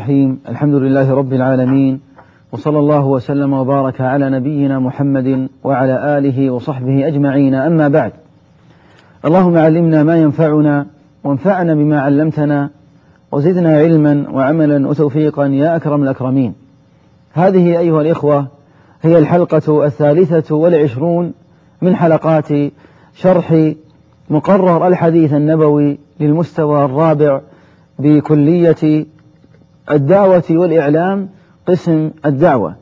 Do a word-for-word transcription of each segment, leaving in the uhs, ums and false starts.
الرحيم. الحمد لله رب العالمين، وصلى الله وسلم وبارك على نبينا محمد وعلى آله وصحبه أجمعين، أما بعد. اللهم علمنا ما ينفعنا وانفعنا بما علمتنا وزدنا علما وعملا وتوفيقا يا أكرم الأكرمين. هذه أيها الإخوة هي الحلقة الثالثة والعشرون من حلقات شرح مقرر الحديث النبوي للمستوى الرابع بكلية الدعوة والإعلام قسم الدعوة.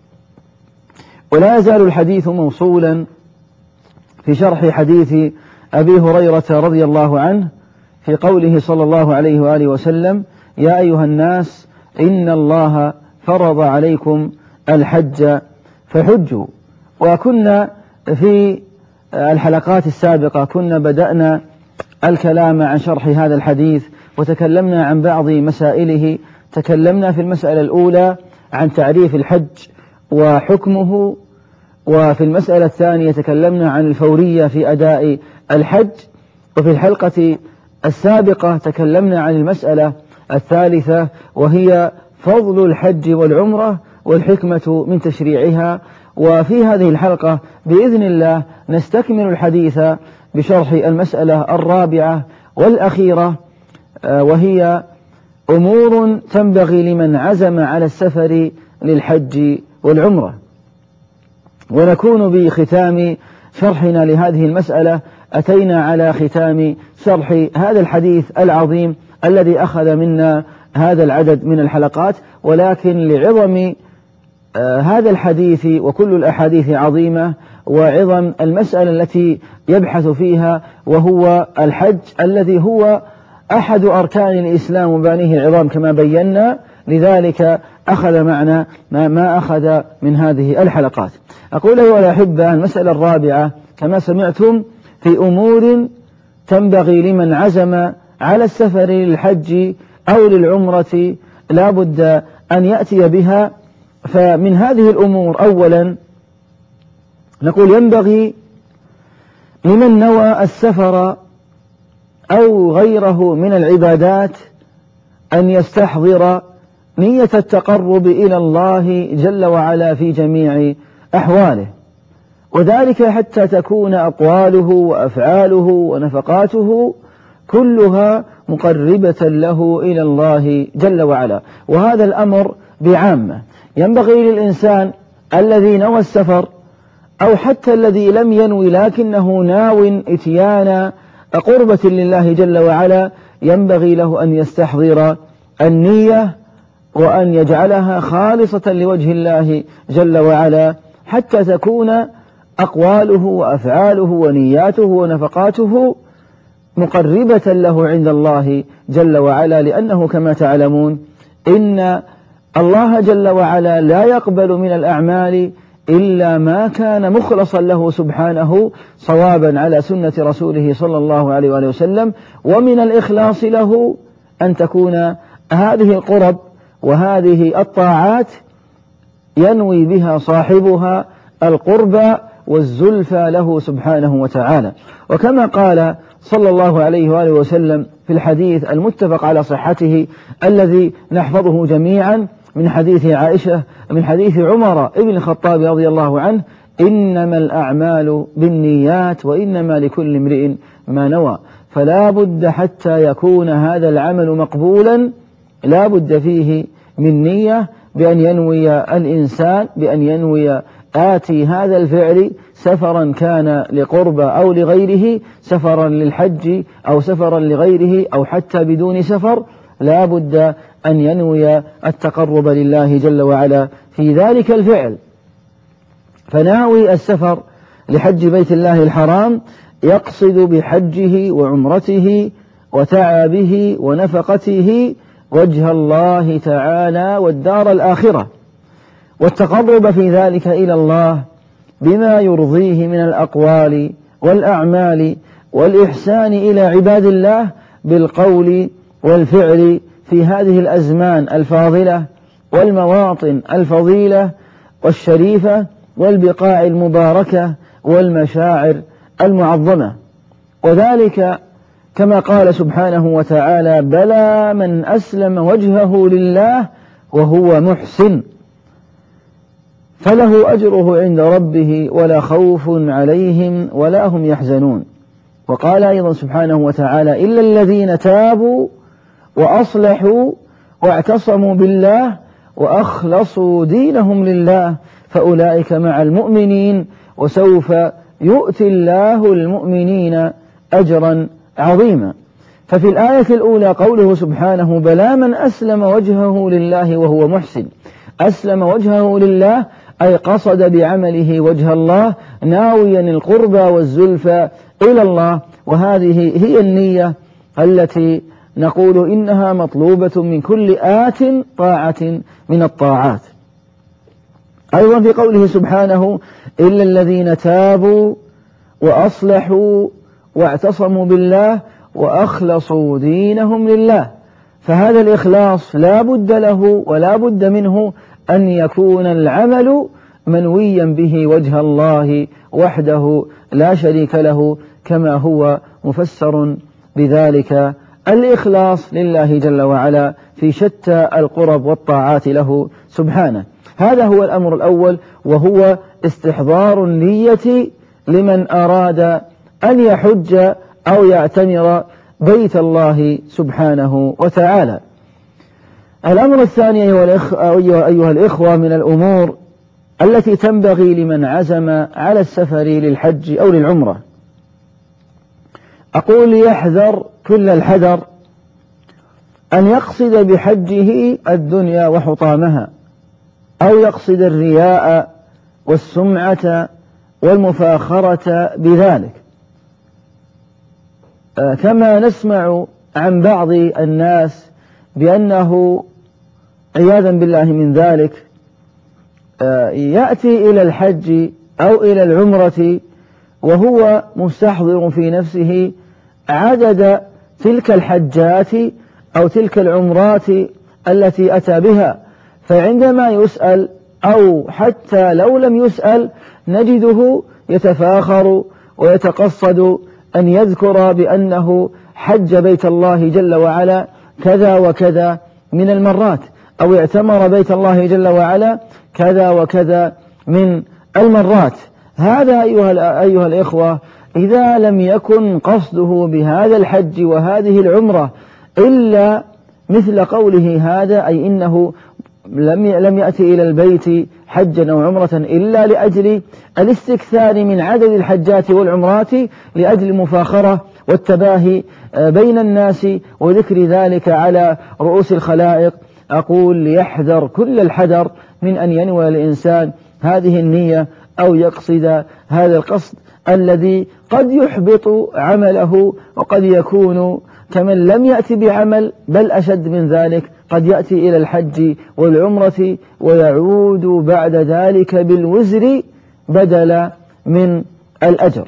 ولا يزال الحديث موصولا في شرح حديث أبي هريرة رضي الله عنه في قوله صلى الله عليه وآله وسلم: يا أيها الناس إن الله فرض عليكم الحج فحجوا. وكنا في الحلقات السابقة كنا بدأنا الكلام عن شرح هذا الحديث وتكلمنا عن بعض مسائله. تكلمنا في المسألة الأولى عن تعريف الحج وحكمه، وفي المسألة الثانية تكلمنا عن الفورية في أداء الحج، وفي الحلقة السابقة تكلمنا عن المسألة الثالثة وهي فضل الحج والعمرة والحكمة من تشريعها. وفي هذه الحلقة بإذن الله نستكمل الحديث بشرح المسألة الرابعة والأخيرة، وهي أمور تنبغي لمن عزم على السفر للحج والعمرة. ونكون بختام شرحنا لهذه المسألة أتينا على ختام شرح هذا الحديث العظيم الذي أخذ منا هذا العدد من الحلقات، ولكن لعظم آه هذا الحديث، وكل الأحاديث عظيمة، وعظم المسألة التي يبحث فيها، وهو الحج الذي هو أحد أركان الإسلام ومبانيه العظام كما بينا، لذلك أخذ معنا ما, ما أخذ من هذه الحلقات. أقول أيها الأحبة، المسألة الرابعة كما سمعتم في أمور تنبغي لمن عزم على السفر للحج أو للعمرة لا بد أن يأتي بها. فمن هذه الأمور أولا نقول ينبغي لمن نوى السفر أو غيره من العبادات أن يستحضر نية التقرب إلى الله جل وعلا في جميع أحواله، وذلك حتى تكون أقواله وأفعاله ونفقاته كلها مقربة له إلى الله جل وعلا. وهذا الأمر بعامة ينبغي للإنسان الذي نوى السفر، أو حتى الذي لم ينوي لكنه ناو إتيان قربة لله جل وعلا، ينبغي له أن يستحضر النية وأن يجعلها خالصة لوجه الله جل وعلا، حتى تكون أقواله وأفعاله ونياته ونفقاته مقربة له عند الله جل وعلا. لأنه كما تعلمون إن الله جل وعلا لا يقبل من الأعمال إلا ما كان مخلصا له سبحانه صوابا على سنة رسوله صلى الله عليه وآله وسلم. ومن الإخلاص له أن تكون هذه القرب وهذه الطاعات ينوي بها صاحبها القرب والزلفى له سبحانه وتعالى. وكما قال صلى الله عليه وآله وسلم في الحديث المتفق على صحته الذي نحفظه جميعا من حديث عائشة من حديث عمر بن الخطاب رضي الله عنه: إنما الأعمال بالنيات وإنما لكل امرئ ما نوى. فلا بد حتى يكون هذا العمل مقبولا لا بد فيه من نية، بأن ينوي الإنسان بأن ينوي آتي هذا الفعل سفرا كان لقربة أو لغيره، سفرا للحج أو سفرا لغيره أو حتى بدون سفر، لا بد أن ينوي التقرب لله جل وعلا في ذلك الفعل. فناوي السفر لحج بيت الله الحرام يقصد بحجه وعمرته وتعبه ونفقته وجه الله تعالى والدار الآخرة، والتقرب في ذلك إلى الله بما يرضيه من الأقوال والأعمال والإحسان إلى عباد الله بالقول والفعل في هذه الأزمان الفاضلة والمواطن الفضيلة والشريفة والبقاع المباركة والمشاعر المعظمة. وذلك كما قال سبحانه وتعالى: بلى من أسلم وجهه لله وهو محسن فله أجره عند ربه ولا خوف عليهم ولا هم يحزنون. وقال أيضا سبحانه وتعالى: إلا الذين تابوا وأصلحوا واعتصموا بالله وأخلصوا دينهم لله فأولئك مع المؤمنين وسوف يؤتي الله المؤمنين أجرا عظيما. ففي الآية الأولى قوله سبحانه: بلى من أسلم وجهه لله وهو محسن. أسلم وجهه لله أي قصد بعمله وجه الله ناويا القرب والزلفى إلى الله، وهذه هي النية التي نقول إنها مطلوبة من كل آت طاعة من الطاعات. أيضا في قوله سبحانه: إلا الذين تابوا وأصلحوا واعتصموا بالله وأخلصوا دينهم لله. فهذا الإخلاص لا بد له ولا بد منه أن يكون العمل منويا به وجه الله وحده لا شريك له، كما هو مفسر بذلك الإخلاص لله جل وعلا في شتى القرب والطاعات له سبحانه. هذا هو الأمر الأول، وهو استحضار النية لمن أراد أن يحج أو يعتمر بيت الله سبحانه وتعالى. الأمر الثاني أيها الإخوة من الأمور التي تنبغي لمن عزم على السفر للحج أو للعمرة، أقول يحذر كل الحذر أن يقصد بحجه الدنيا وحطامها، أو يقصد الرياء والسمعة والمفاخرة بذلك، كما نسمع عن بعض الناس بأنه عياذا بالله من ذلك يأتي إلى الحج أو إلى العمرة وهو مستحضر في نفسه عدد تلك الحجات أو تلك العمرات التي أتى بها، فعندما يسأل أو حتى لو لم يسأل نجده يتفاخر ويتقصد أن يذكر بأنه حج بيت الله جل وعلا كذا وكذا من المرات، أو اعتمر بيت الله جل وعلا كذا وكذا من المرات. هذا أيها, أيها الإخوة إذا لم يكن قصده بهذا الحج وهذه العمرة إلا مثل قوله هذا، أي إنه لم لم يأتي إلى البيت حجا أو عمرة إلا لأجل الاستكثار من عدد الحجات والعمرات لأجل المفاخرة والتباهي بين الناس وذكر ذلك على رؤوس الخلائق، أقول ليحذر كل الحذر من أن ينوي الإنسان هذه النية أو يقصد هذا القصد الذي قد يحبط عمله، وقد يكون كمن لم يأتي بعمل، بل أشد من ذلك قد يأتي إلى الحج والعمرة ويعود بعد ذلك بالوزر بدلا من الأجر.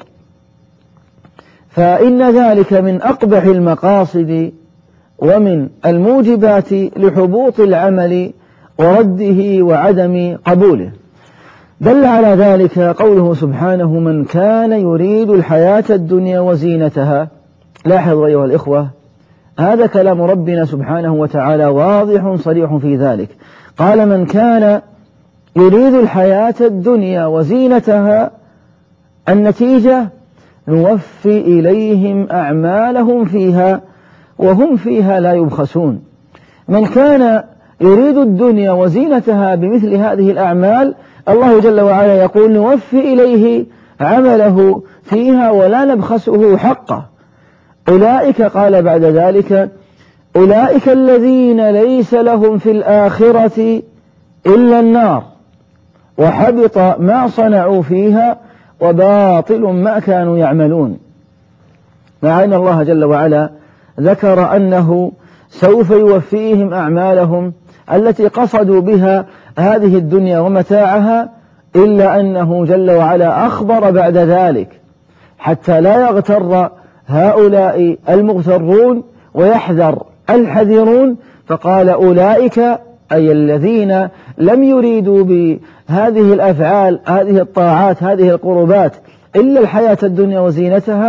فإن ذلك من أقبح المقاصد ومن الموجبات لحبوط العمل ورده وعدم قبوله. دل على ذلك قوله سبحانه: من كان يريد الحياة الدنيا وزينتها. لاحظوا أيها الإخوة، هذا كلام ربنا سبحانه وتعالى واضح صريح في ذلك. قال: من كان يريد الحياة الدنيا وزينتها، النتيجة نوفي إليهم أعمالهم فيها وهم فيها لا يبخسون. من كان يريد الدنيا وزينتها بمثل هذه الأعمال، الله جل وعلا يقول: نوفي إليه عمله فيها ولا نبخسه حقه. أولئك، قال بعد ذلك: أولئك الذين ليس لهم في الآخرة إلا النار وحبط ما صنعوا فيها وباطل ما كانوا يعملون. مع أن الله جل وعلا ذكر أنه سوف يوفيهم أعمالهم التي قصدوا بها هذه الدنيا ومتاعها، إلا أنه جل وعلا أخبر بعد ذلك حتى لا يغتر هؤلاء المغترون ويحذر الحذرون، فقال: أولئك، أي الذين لم يريدوا بهذه الأفعال هذه الطاعات هذه القربات إلا الحياة الدنيا وزينتها،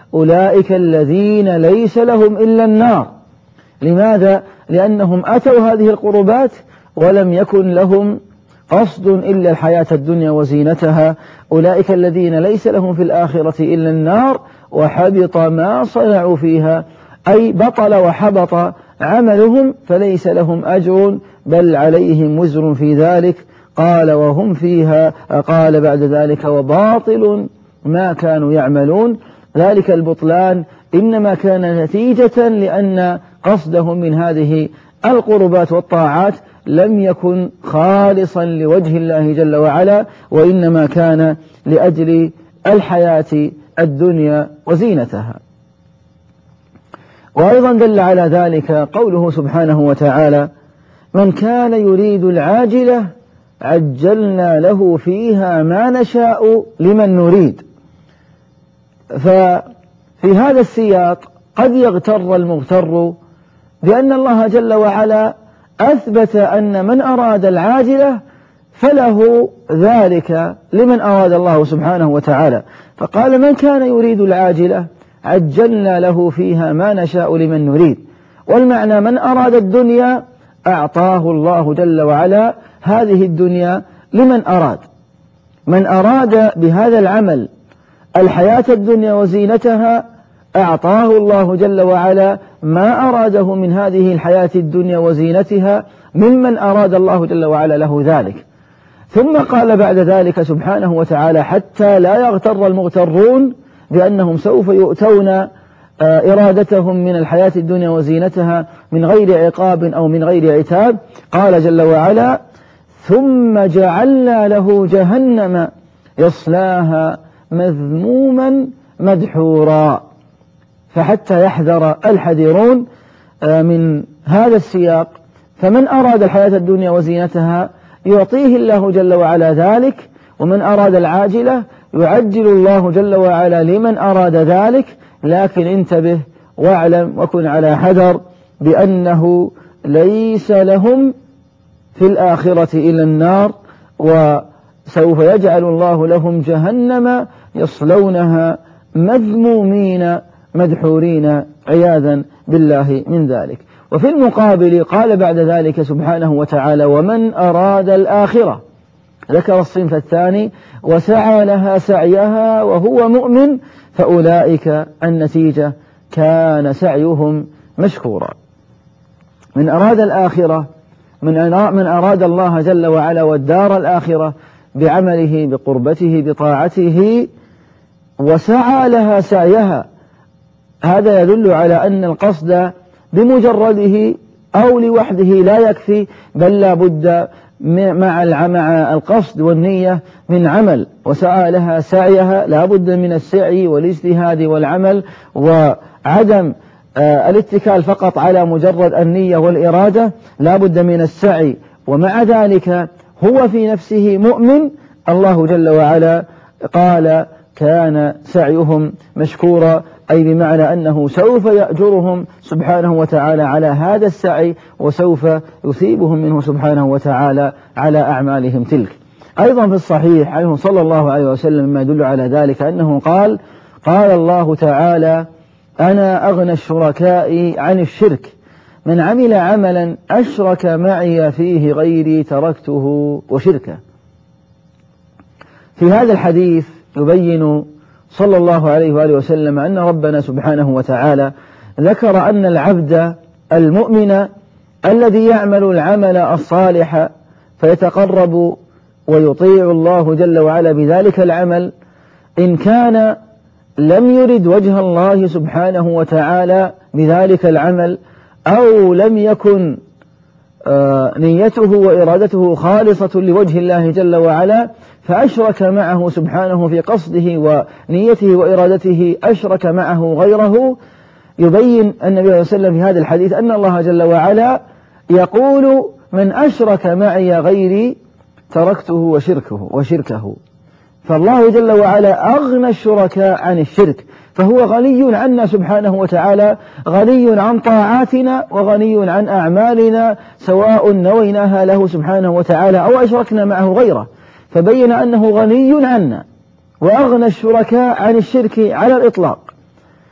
أولئك الذين ليس لهم إلا النار. لماذا؟ لأنهم أتوا هذه القربات ولم يكن لهم قصد إلا الحياة الدنيا وزينتها. أولئك الذين ليس لهم في الآخرة إلا النار وحبط ما صنعوا فيها، أي بطل وحبط عملهم فليس لهم أجر بل عليهم وزر في ذلك. قال وهم فيها، قال بعد ذلك وباطل ما كانوا يعملون. ذلك البطلان إنما كان نتيجة لأن قصدهم من هذه القربات والطاعات لم يكن خالصا لوجه الله جل وعلا، وإنما كان لأجل الحياة الدنيا وزينتها. وأيضا دل على ذلك قوله سبحانه وتعالى من كان يريد العاجلة عجلنا له فيها ما نشاء لمن نريد. ففي هذا السياق قد يغتر المغتر بأن الله جل وعلا أثبت أن من أراد العاجلة فله ذلك لمن أراد الله سبحانه وتعالى، فقال من كان يريد العاجلة عجلنا له فيها ما نشاء لمن نريد. والمعنى من أراد الدنيا أعطاه الله جل وعلا هذه الدنيا لمن أراد. من أراد بهذا العمل الحياة الدنيا وزينتها أعطاه الله جل وعلا ما أراده من هذه الحياة الدنيا وزينتها ممن أراد الله جل وعلا له ذلك. ثم قال بعد ذلك سبحانه وتعالى حتى لا يغتر المغترون بأنهم سوف يؤتون إرادتهم من الحياة الدنيا وزينتها من غير عقاب أو من غير عتاب. قال جل وعلا ثم جعلنا له جهنم يصلاها مذموما مدحورا. فحتى يحذر الحذرون من هذا السياق، فمن أراد الحياة الدنيا وزينتها يعطيه الله جل وعلا ذلك، ومن أراد العاجلة يعجل الله جل وعلا لمن أراد ذلك. لكن انتبه واعلم وكن على حذر بأنه ليس لهم في الآخرة إلا النار، وسوف يجعل الله لهم جهنم يصلونها مذمومين مدحورين عياذا بالله من ذلك. وفي المقابل قال بعد ذلك سبحانه وتعالى ومن أراد الآخرة، ذكر الصنف الثاني وسعى لها سعيها وهو مؤمن فأولئك النتيجة كان سعيهم مشكورا. من أراد الآخرة من من أراد الله جل وعلا والدار الآخرة بعمله بقربته بطاعته وسعى لها سعيها، هذا يدل على أن القصد بمجرده أو لوحده لا يكفي، بل لا بد مع مع القصد والنية من عمل. وسعى لها سعيها لا بد من السعي والاجتهاد والعمل، وعدم الاتكال فقط على مجرد النية والإرادة، لا بد من السعي. ومع ذلك هو في نفسه مؤمن، الله جل وعلا قال كان سعيهم مشكورا، أي بمعنى أنه سوف يأجرهم سبحانه وتعالى على هذا السعي، وسوف يثيبهم منه سبحانه وتعالى على أعمالهم تلك. أيضا في الصحيح عنه صلى الله عليه وسلم مما يدل على ذلك أنه قال قال الله تعالى أنا أغنى الشركاء عن الشرك من عمل عملا أشرك معي فيه غيري تركته وشركه. في هذا الحديث يبين صلى الله عليه وآله وسلم أن ربنا سبحانه وتعالى ذكر أن العبد المؤمن الذي يعمل العمل الصالح فيتقرب ويطيع الله جل وعلا بذلك العمل، إن كان لم يرد وجه الله سبحانه وتعالى بذلك العمل، أو لم يكن نيته وإرادته خالصة لوجه الله جل وعلا، فأشرك معه سبحانه في قصده ونيته وإرادته، أشرك معه غيره، يبين النبي صلى الله عليه وسلم في هذا الحديث أن الله جل وعلا يقول من أشرك معي غيري تركته وشركه وشركه. فالله جل وعلا أغنى الشركاء عن الشرك، فهو غني عنا سبحانه وتعالى، غني عن طاعاتنا وغني عن أعمالنا سواء نويناها له سبحانه وتعالى أو أشركنا معه غيره. فبين أنه غني عنا وأغنى الشركاء عن الشرك على الإطلاق.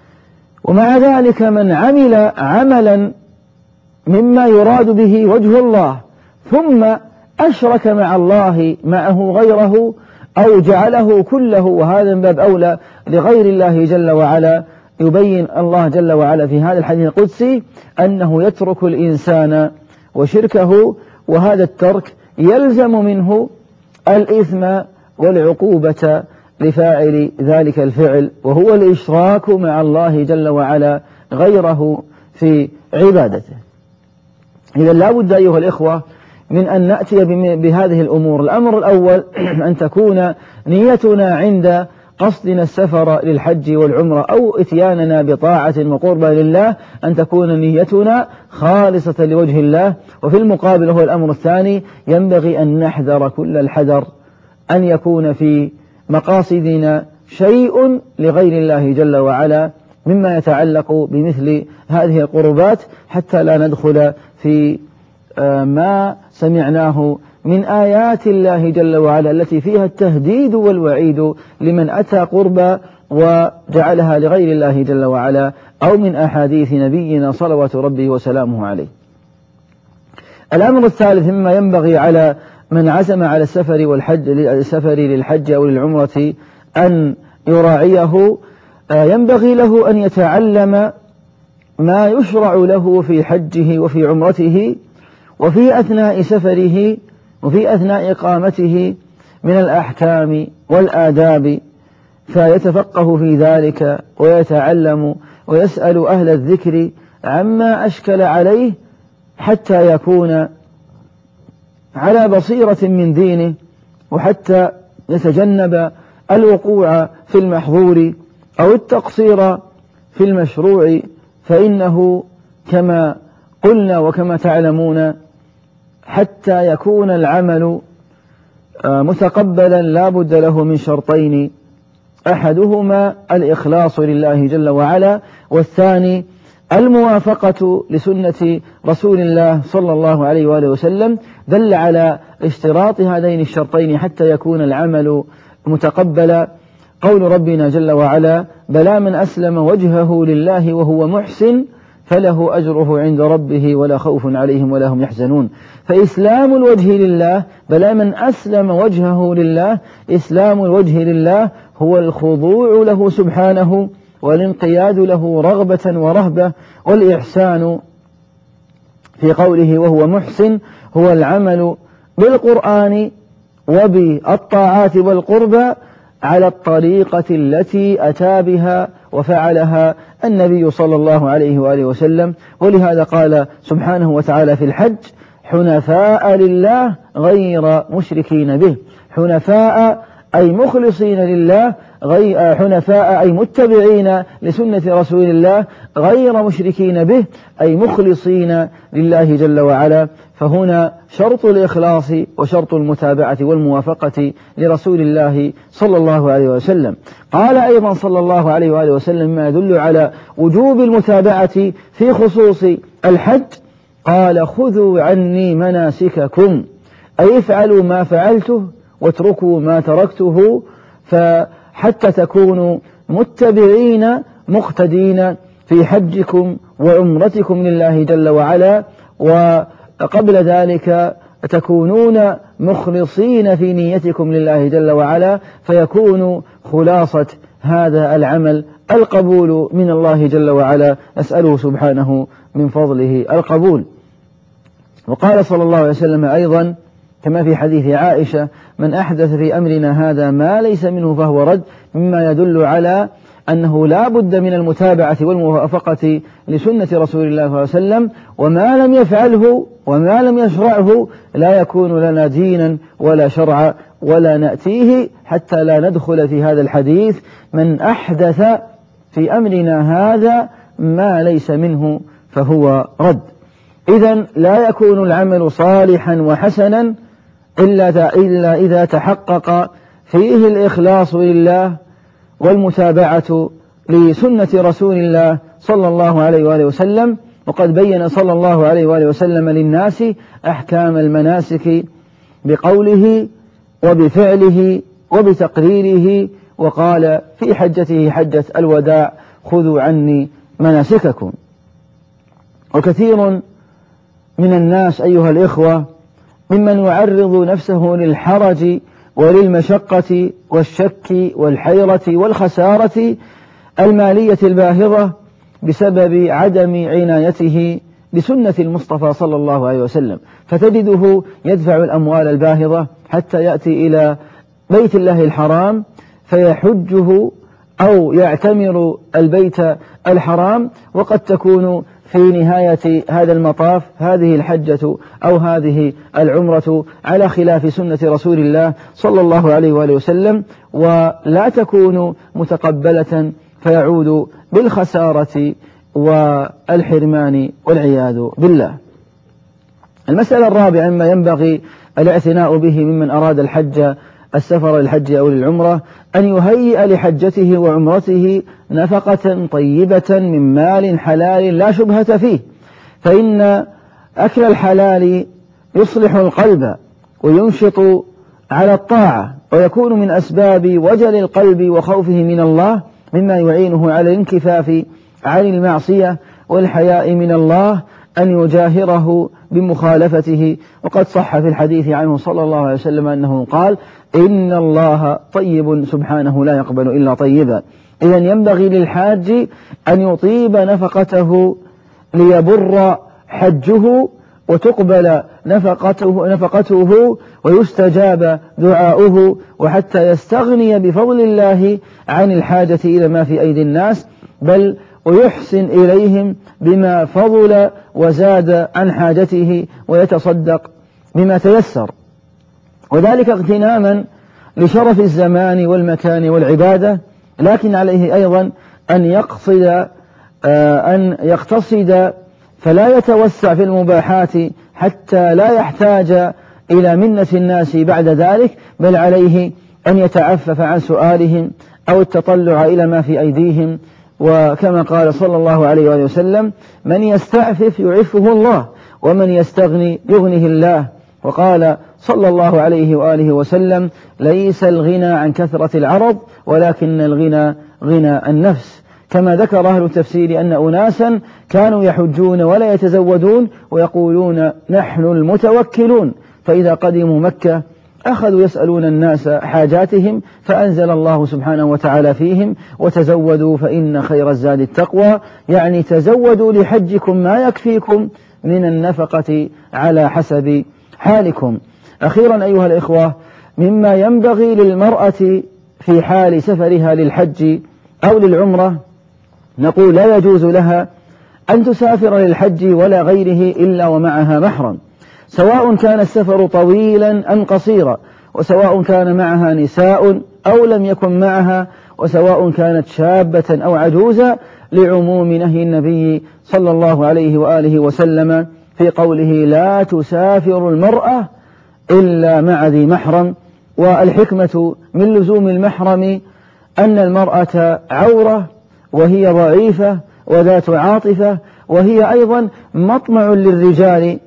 ومع ذلك من عمل عملا مما يراد به وجه الله ثم أشرك مع الله معه غيره أو جعله كله، وهذا من باب أولى لغير الله جل وعلا، يبين الله جل وعلا في هذا الحديث القدسي أنه يترك الإنسان وشركه، وهذا الترك يلزم منه الإثم والعقوبة لفاعل ذلك الفعل، وهو الإشراك مع الله جل وعلا غيره في عبادته. إذا لا بد أيها الإخوة من أن نأتي بهذه الأمور. الأمر الأول أن تكون نيتنا عند قصدنا السفر للحج والعمرة أو إتياننا بطاعة وقربة لله أن تكون نيتنا خالصة لوجه الله. وفي المقابل هو الأمر الثاني، ينبغي أن نحذر كل الحذر أن يكون في مقاصدنا شيء لغير الله جل وعلا مما يتعلق بمثل هذه القربات، حتى لا ندخل في ما سمعناه من آيات الله جل وعلا التي فيها التهديد والوعيد لمن أتى قربا وجعلها لغير الله جل وعلا، أو من أحاديث نبينا صلوات ربه وسلامه عليه. الأمر الثالث مما ينبغي على من عزم على السفر والحج السفر للحج أو للعمرة أن يراعيه، ينبغي له أن يتعلم ما يشرع له في حجه وفي عمرته وفي أثناء سفره وفي أثناء إقامته من الأحكام والآداب، فيتفقه في ذلك ويتعلم ويسأل أهل الذكر عما أشكل عليه حتى يكون على بصيرة من دينه، وحتى يتجنب الوقوع في المحظور أو التقصير في المشروع، فإنه كما قلنا وكما تعلمون حتى يكون العمل متقبلا لا بد له من شرطين، أحدهما الإخلاص لله جل وعلا، والثاني الموافقة لسنة رسول الله صلى الله عليه وآله وسلم. دل على اشتراط هذين الشرطين حتى يكون العمل متقبلا قول ربنا جل وعلا: بلى من أسلم وجهه لله وهو محسن فله أجره عند ربه ولا خوف عليهم ولا هم يحزنون. فإسلام الوجه لله، بلى من أسلم وجهه لله، إسلام الوجه لله هو الخضوع له سبحانه والانقياد له رغبة ورهبة. والإحسان في قوله وهو محسن هو العمل بالقرآن وبالطاعات والقربى على الطريقة التي أتى بها وفعلها النبي صلى الله عليه وآله وسلم. ولهذا قال سبحانه وتعالى في الحج: حنفاء لله غير مشركين به. حنفاء أي مخلصين لله، غير حنفاء أي متبعين لسنة رسول الله، غير مشركين به أي مخلصين لله جل وعلا. فهنا شرط الإخلاص وشرط المتابعة والموافقة لرسول الله صلى الله عليه وسلم. قال أيضا صلى الله عليه وآله وسلم ما يدل على وجوب المتابعة في خصوص الحج، قال: خذوا عني مناسككم، أي افعلوا ما فعلته واتركوا ما تركته، فحتى تكونوا متبعين مقتدين في حجكم وعمرتكم لله جل وعلا، وقبل ذلك تكونون مخلصين في نيتكم لله جل وعلا، فيكون خلاصة هذا العمل القبول من الله جل وعلا، أسأله سبحانه من فضله القبول. وقال صلى الله عليه وسلم أيضا كما في حديث عائشة: من أحدث في أمرنا هذا ما ليس منه فهو رد، مما يدل على أنه لا بد من المتابعة والموافقة لسنة رسول الله صلى الله عليه وسلم، وما لم يفعله وما لم يشرعه لا يكون لنا دينا ولا شرعا ولا نأتيه، حتى لا ندخل في هذا الحديث: من أحدث في أمرنا هذا ما ليس منه فهو رد. إذن لا يكون العمل صالحا وحسنا إلا إلا إذا تحقق فيه الإخلاص لله والمتابعة لسنة رسول الله صلى الله عليه وآله وسلم. وقد بين صلى الله عليه وآله وسلم للناس أحكام المناسك بقوله وبفعله وبتقريره، وقال في حجته حجة الوداع: خذوا عني مناسككم. وكثير من الناس أيها الإخوة ممن يعرض نفسه للحرج وللمشقة والشك والحيرة والخسارة المالية الباهظة بسبب عدم عنايته بسنة المصطفى صلى الله عليه وسلم، فتجده يدفع الأموال الباهظة حتى يأتي إلى بيت الله الحرام فيحجه أو يعتمر البيت الحرام، وقد تكون في نهاية هذا المطاف هذه الحجة أو هذه العمرة على خلاف سنة رسول الله صلى الله عليه وآله وسلم، ولا تكون متقبلة فيعود بالخسارة والحرمان والعياذ بالله. المسألة الرابعة مما ينبغي الاعتناء به ممن أراد الحج السفر للحج أو للعمرة أن يهيئ لحجته وعمرته نفقة طيبة من مال حلال لا شبهة فيه، فإن أكل الحلال يصلح القلب وينشط على الطاعة ويكون من أسباب وجل القلب وخوفه من الله، مما يعينه على الانكفاف عن المعصية والحياء من الله أن يجاهره بمخالفته. وقد صح في الحديث عنه صلى الله عليه وسلم أنه قال: إن الله طيب سبحانه لا يقبل إلا طيبا. إذن ينبغي للحاج أن يطيب نفقته ليبر حجه وتقبل نفقته, نفقته ويستجاب دعاؤه، وحتى يستغني بفضل الله عن الحاجة إلى ما في أيدي الناس، بل ويحسن إليهم بما فضل وزاد عن حاجته ويتصدق بما تيسر، وذلك اغتناما لشرف الزمان والمكان والعبادة. لكن عليه أيضا أن يقصد أن يقتصد فلا يتوسع في المباحات حتى لا يحتاج إلى منة الناس بعد ذلك، بل عليه أن يتعفف عن سؤالهم أو التطلع إلى ما في أيديهم. وكما قال صلى الله عليه وآله وسلم: من يستعفف يعفه الله، ومن يستغني يغنه الله. وقال صلى الله عليه وآله وسلم: ليس الغنى عن كثرة العرض ولكن الغنى غنى النفس. كما ذكر أهل التفسير أن أناسا كانوا يحجون ولا يتزودون ويقولون: نحن المتوكلون، فإذا قدموا مكة أخذوا يسألون الناس حاجاتهم، فأنزل الله سبحانه وتعالى فيهم: وتزودوا فإن خير الزاد التقوى، يعني تزودوا لحجكم ما يكفيكم من النفقة على حسب حالكم. أخيرا أيها الإخوة، مما ينبغي للمرأة في حال سفرها للحج أو للعمرة، نقول لا يجوز لها أن تسافر للحج ولا غيره إلا ومعها محرم، سواء كان السفر طويلا أم قصيرا، وسواء كان معها نساء أو لم يكن معها، وسواء كانت شابة أو عجوزة، لعموم نهي النبي صلى الله عليه وآله وسلم في قوله: لا تسافر المرأة إلا مع ذي محرم. والحكمة من لزوم المحرم أن المرأة عورة وهي ضعيفة وذات عاطفة، وهي أيضا مطمع للرجال،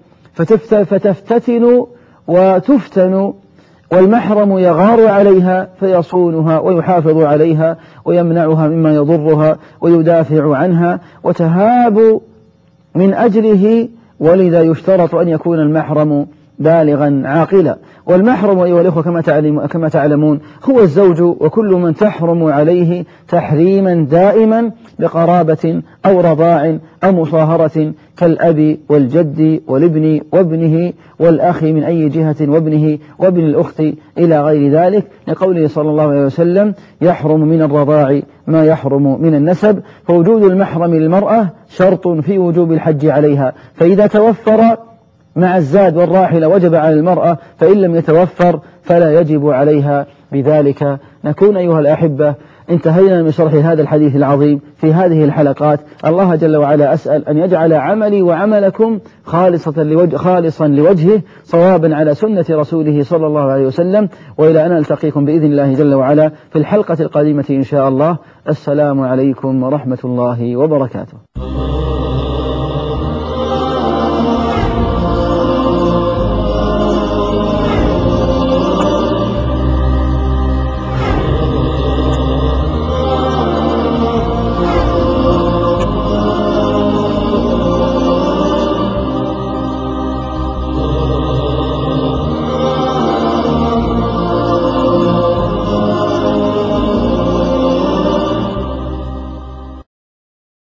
فتفتتن وتفتن، والمحرم يغار عليها فيصونها ويحافظ عليها ويمنعها مما يضرها ويدافع عنها وتهاب من أجله. ولذا يشترط أن يكون المحرم بالغا عاقلا. والمحرم أيها الأخوة كما تعلمون هو الزوج وكل من تحرم عليه تحريما دائما بقرابة أو رضاع أو مصاهرة، كالأب والجد والابن وابنه والأخ من أي جهة وابنه وابن الأخت إلى غير ذلك، لقوله صلى الله عليه وسلم: يحرم من الرضاع ما يحرم من النسب. فوجود المحرم للمرأة شرط في وجوب الحج عليها، فإذا توفر مع الزاد والراحلة وجب على المرأة، فإن لم يتوفر فلا يجب عليها بذلك. نكون أيها الأحبة انتهينا من شرح هذا الحديث العظيم في هذه الحلقات. الله جل وعلا أسأل أن يجعل عملي وعملكم خالصة لوجه خالصا لوجهه، صوابا على سنة رسوله صلى الله عليه وسلم. وإلى أن ألتقيكم بإذن الله جل وعلا في الحلقة القادمة إن شاء الله. السلام عليكم ورحمة الله وبركاته.